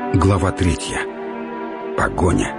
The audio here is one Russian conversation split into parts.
Глава 3. Погоня.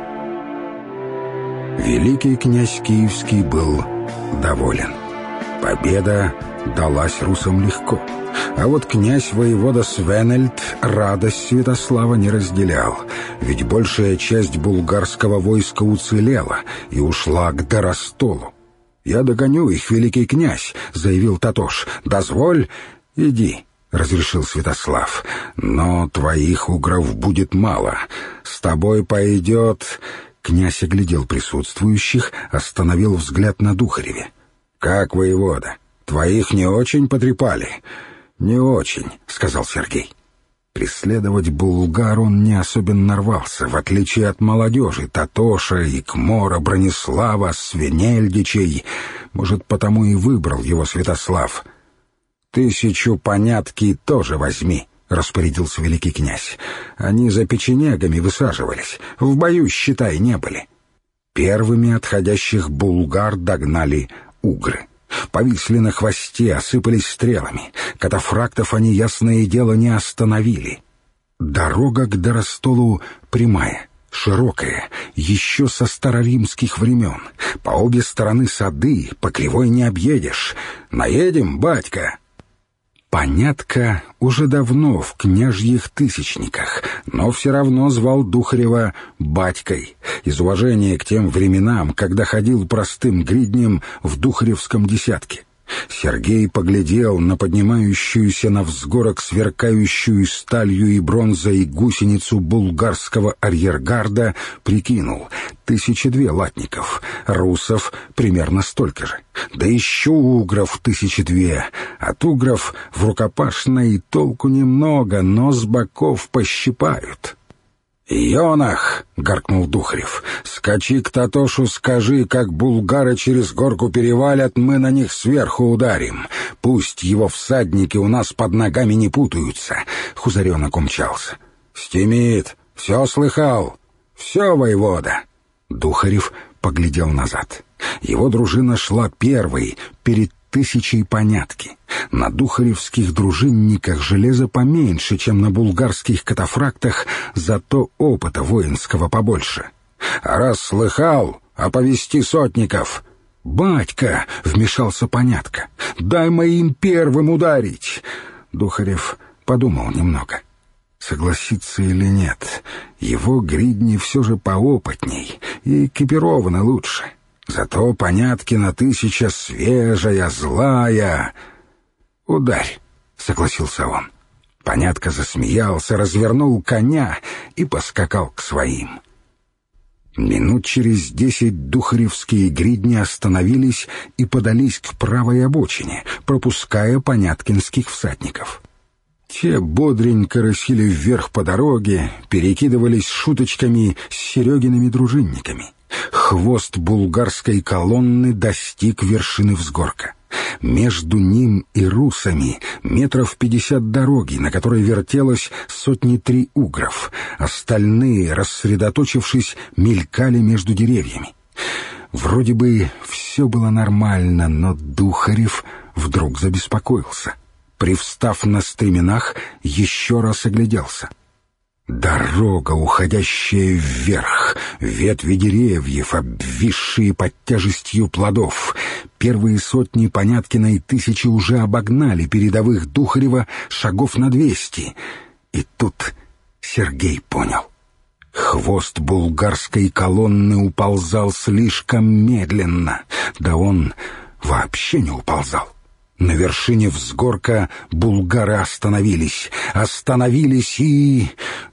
Великий князь Киевский был доволен. Победа далась русам легко. А вот князь-воевода Свенельд радость Святослава не разделял, ведь большая часть булгарского войска уцелела и ушла к Доростолу. «Я догоню их, великий князь», — заявил Татош. «Дозволь, иди», — разрешил Святослав. «Но твоих угров будет мало. С тобой пойдет...» Князь оглядел присутствующих, остановил взгляд на Духареве. «Как, воевода, твоих не очень потрепали?» «Не очень», — сказал Сергей. Преследовать булгар он не особенно рвался, в отличие от молодежи Татоша, Икмора, Бронислава, Свенельдичей. Может, потому и выбрал его Святослав. 1000 понятки тоже возьми», — распорядился великий князь. «Они за печенегами высаживались, в бою, считай, не были». Первыми отходящих булгар догнали угры. Повисли на хвосте, осыпались стрелами. Катафрактов они, ясное дело, не остановили. Дорога к Доростолу прямая, широкая, еще со староримских времен. По обе стороны сады, по кривой не объедешь. «Наедем, батька?» Понятка уже давно в княжьих тысячниках, но все равно звал Духарева батькой, из уважения к тем временам, когда ходил простым гриднем в Духаревском десятке. Сергей поглядел на поднимающуюся на взгорок сверкающую сталью и бронзой гусеницу булгарского арьергарда, прикинул: 1002 латников, русов примерно столько же, да еще угров 1002. От угров в рукопашной толку немного, но с боков пощипают. «Йонах!» — гаркнул Духарев. «Скачи к Татошу, скажи, как булгары через горку перевалят, мы на них сверху ударим. Пусть его всадники у нас под ногами не путаются». Хузаренок умчался. «Стемит! Все слыхал?» «Все, воевода!» Духарев поглядел назад. Его дружина шла первой, перед 1000 понятки. На духаревских дружинниках железа поменьше, чем на булгарских катафрактах, зато опыта воинского побольше. «А раз слыхал, оповести сотников!» «Батька!» — вмешался понятка. «Дай моим первым ударить!» Духарев подумал немного. Согласиться или нет, его гридни все же поопытней и экипированы лучше. Зато Поняткина 1000 свежая, злая. «Ударь», — согласился он. Понятка засмеялся, развернул коня и поскакал к своим. Минут через 10 духаревские гридни остановились и подались к правой обочине, пропуская поняткинских всадников. Те бодренько рысили вверх по дороге, перекидывались шуточками с Серегиными дружинниками. Хвост булгарской колонны достиг вершины взгорка. Между ним и русами 50 метров дороги, на которой вертелось 100-3 угров. Остальные, рассредоточившись, мелькали между деревьями. Вроде бы все было нормально, но Духарев вдруг забеспокоился. Привстав на стременах, еще раз огляделся. Дорога, уходящая вверх, ветви деревьев, обвисшие под тяжестью плодов. Первые сотни Поняткиной 1000 уже обогнали передовых Духарева шагов на 200. И тут Сергей понял. Хвост булгарской колонны уползал слишком медленно. Да он вообще не уползал. На вершине взгорка булгары остановились и...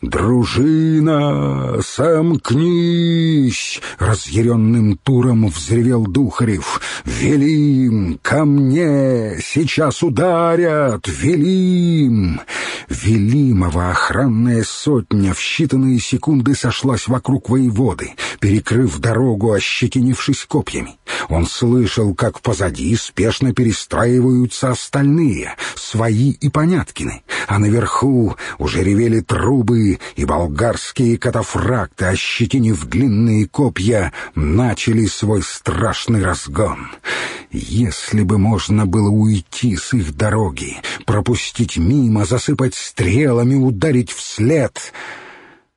«Дружина, сомкнись!» — разъяренным туром взревел Духарев. «Велим! Ко мне! Сейчас ударят! Велим!» Велимова охранная сотня в считанные секунды сошлась вокруг воеводы, перекрыв дорогу, ощетинившись копьями. Он слышал, как позади спешно перестраиваются остальные, свои и Поняткины, а наверху уже ревели трубы, и болгарские катафракты, ощетинив длинные копья, начали свой страшный разгон. Если бы можно было уйти с их дороги, пропустить мимо, засыпать стрелами, ударить вслед...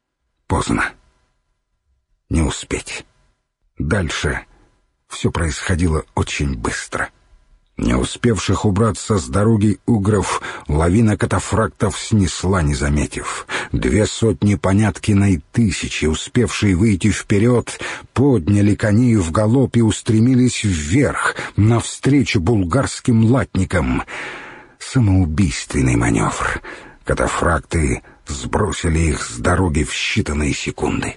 Поздно. Не успеть. Дальше все происходило очень быстро. Не успевших убраться с дороги угров лавина катафрактов снесла, не заметив. 200 Поняткиной тысячи, успевшие выйти вперед, подняли коней в галоп и устремились вверх, навстречу булгарским латникам. Самоубийственный маневр. Катафракты сбросили их с дороги в считанные секунды.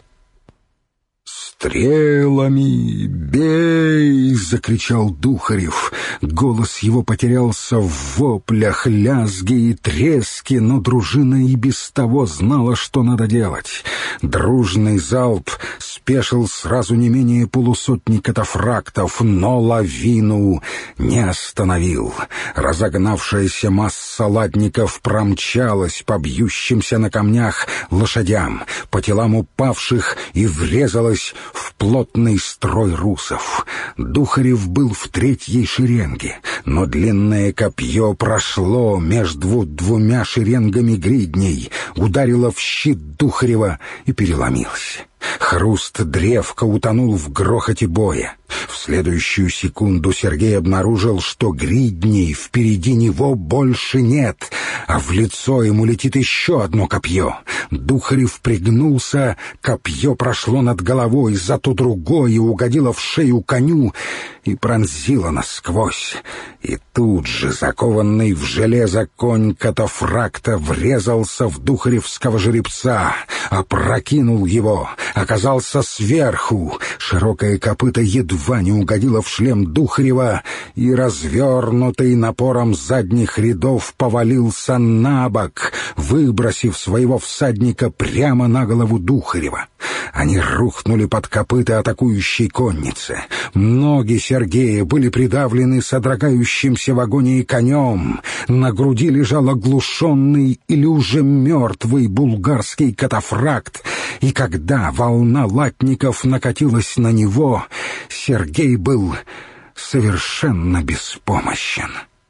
«Стрелами бей!» — закричал Духарев. Голос его потерялся в воплях, лязге и треске, но дружина и без того знала, что надо делать. Дружный залп спешил сразу не менее полусотни катафрактов, но лавину не остановил. Разогнавшаяся масса латников промчалась по бьющимся на камнях лошадям, по телам упавших и врезалась в плотный строй русов. Духарев был в третьей шеренге, но длинное копье прошло между двумя шеренгами гридней, ударило в щит Духарева и переломилось. Хруст древка утонул в грохоте боя. В следующую секунду Сергей обнаружил, что гридней впереди него больше нет, а в лицо ему летит еще одно копье. Духарев пригнулся, копье прошло над головой, зато другое угодило в шею коню и пронзило насквозь. И тут же закованный в железо конь катафракта врезался в духаревского жеребца, опрокинул его, оказался сверху. Широкое копыто едва не угодило в шлем Духарева, и, развернутый напором задних рядов, повалился на бок, выбросив своего всадника прямо на голову Духарева. Они рухнули под копыта атакующей конницы. Ноги Сергея были придавлены содрогающимся в агонии конем. На груди лежал оглушенный или уже мертвый булгарский катафракт, и когда волна латников накатилась на него, Сергей был совершенно беспомощен.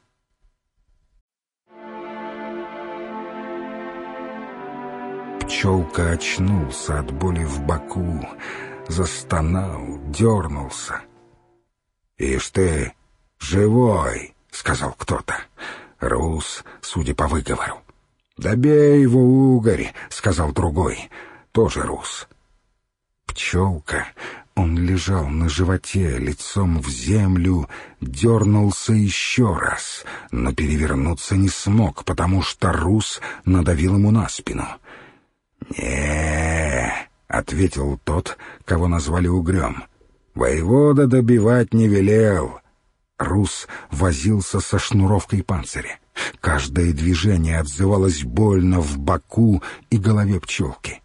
Пчелка очнулся от боли в боку, застонал, дернулся. «Ишь ты, живой!» — сказал кто-то. Рус, судя по выговору. «Да бей его, угорь!» — сказал другой, тоже рус. Пчелка, он лежал на животе, лицом в землю, дернулся еще раз, но перевернуться не смог, потому что рус надавил ему на спину. «Не-е-е», ответил тот, кого назвали угрем. «Воевода добивать не велел». Рус возился со шнуровкой панциря. Каждое движение отзывалось больно в боку и голове пчелки.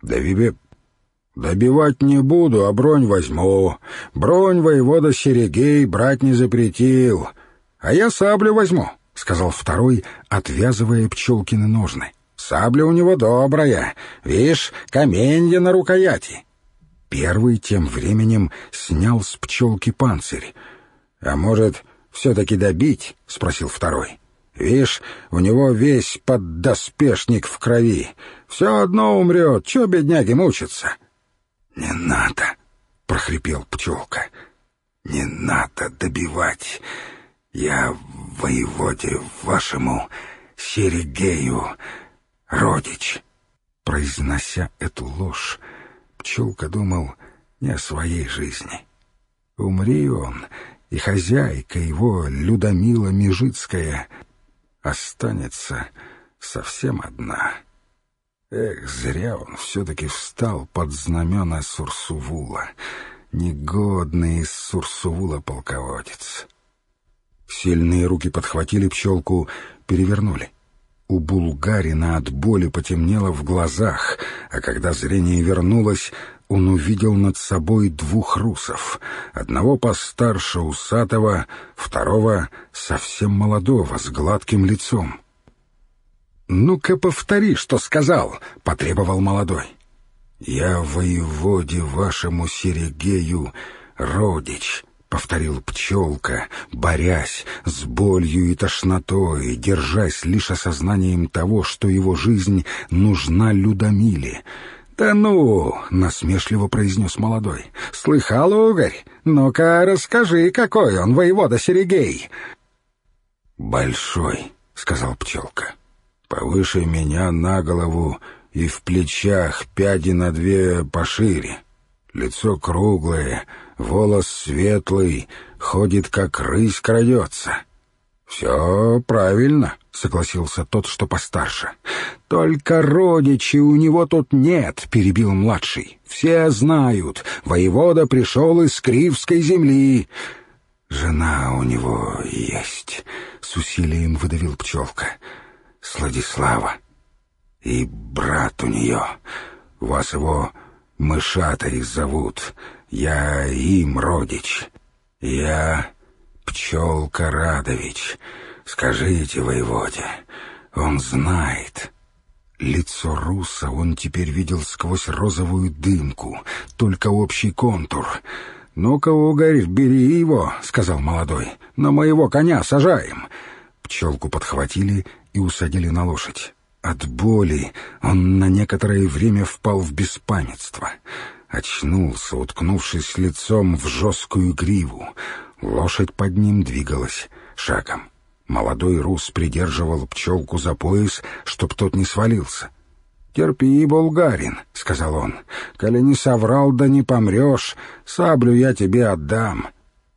«Добивать не буду, а бронь возьму. Бронь воевода Серегей брать не запретил. А я саблю возьму», — сказал второй, отвязывая пчелкины ножны. «Сабля у него добрая, видишь, каменья на рукояти». Первый тем временем снял с пчелки панцирь. «А может, все-таки добить?» — спросил второй. «Вишь, у него весь поддоспешник в крови. Все одно умрет, че бедняги мучатся?» «Не надо», — прохрипел пчелка. «Не надо добивать. Я воеводе вашему Серегею родич». Произнося эту ложь, пчелка думал не о своей жизни. Умри он, и хозяйка его, Людмила Межицкая, останется совсем одна. Эх, зря он все-таки встал под знамена Сурсувула. Негодный из Сурсувула полководец. Сильные руки подхватили пчелку, перевернули. У булгарина от боли потемнело в глазах, а когда зрение вернулось, он увидел над собой двух русов. Одного постарше усатого, второго совсем молодого, с гладким лицом. «Ну-ка повтори, что сказал», — потребовал молодой. «Я воеводе вашему Серегею родич», — повторил пчелка, борясь с болью и тошнотой, держась лишь осознанием того, что его жизнь нужна Людмиле. «Да ну!» — насмешливо произнес молодой. «Слыхал, угорь? Ну-ка, расскажи, какой он, воевода Серегей!» «Большой», — сказал пчелка. «Повыше меня на голову и в плечах пяди на две пошире. Лицо круглое, волос светлый, ходит, как рысь крадется». «Все правильно», — согласился тот, что постарше. «Только родичей у него тут нет», — перебил младший. «Все знают, воевода пришел из Кривской земли». «Жена у него есть», — с усилием выдавил пчелка. «Сладислава. И брат у нее. Вас его Мышатой зовут. Я им родич. Я Пчелка Радович. Скажите воеводе, он знает». Лицо руса он теперь видел сквозь розовую дымку, только общий контур. «Ну-ка, угорь, бери его», — сказал молодой. «На моего коня сажаем». Пчелку подхватили и усадили на лошадь. От боли он на некоторое время впал в беспамятство. Очнулся, уткнувшись лицом в жесткую гриву. Лошадь под ним двигалась шагом. Молодой рус придерживал пчелку за пояс, чтоб тот не свалился. «Терпи, булгарин», — сказал он. «Коли не соврал, да не помрешь, саблю я тебе отдам».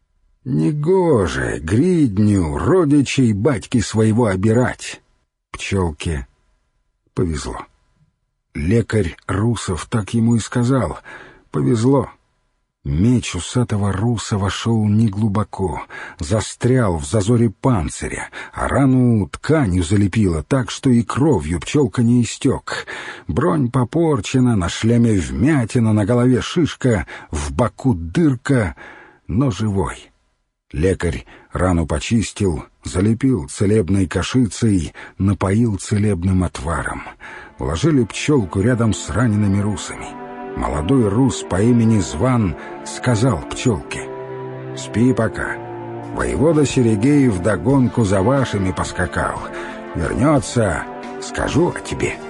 Негоже гридню родичей батьки своего обирать. Пчелке повезло. Лекарь Русов так ему и сказал. Повезло. Меч усатого руса вошел неглубоко, застрял в зазоре панциря, а рану тканью залепило так, что и кровью пчелка не истек. Бронь попорчена, на шлеме вмятина, на голове шишка, в боку дырка, но живой. Лекарь рану почистил, залепил целебной кашицей, напоил целебным отваром. Уложили пчелку рядом с ранеными русами. Молодой рус по имени Зван сказал пчелке: «Спи пока. Воевода Серегей вдогонку за вашими поскакал. Вернется, скажу о тебе».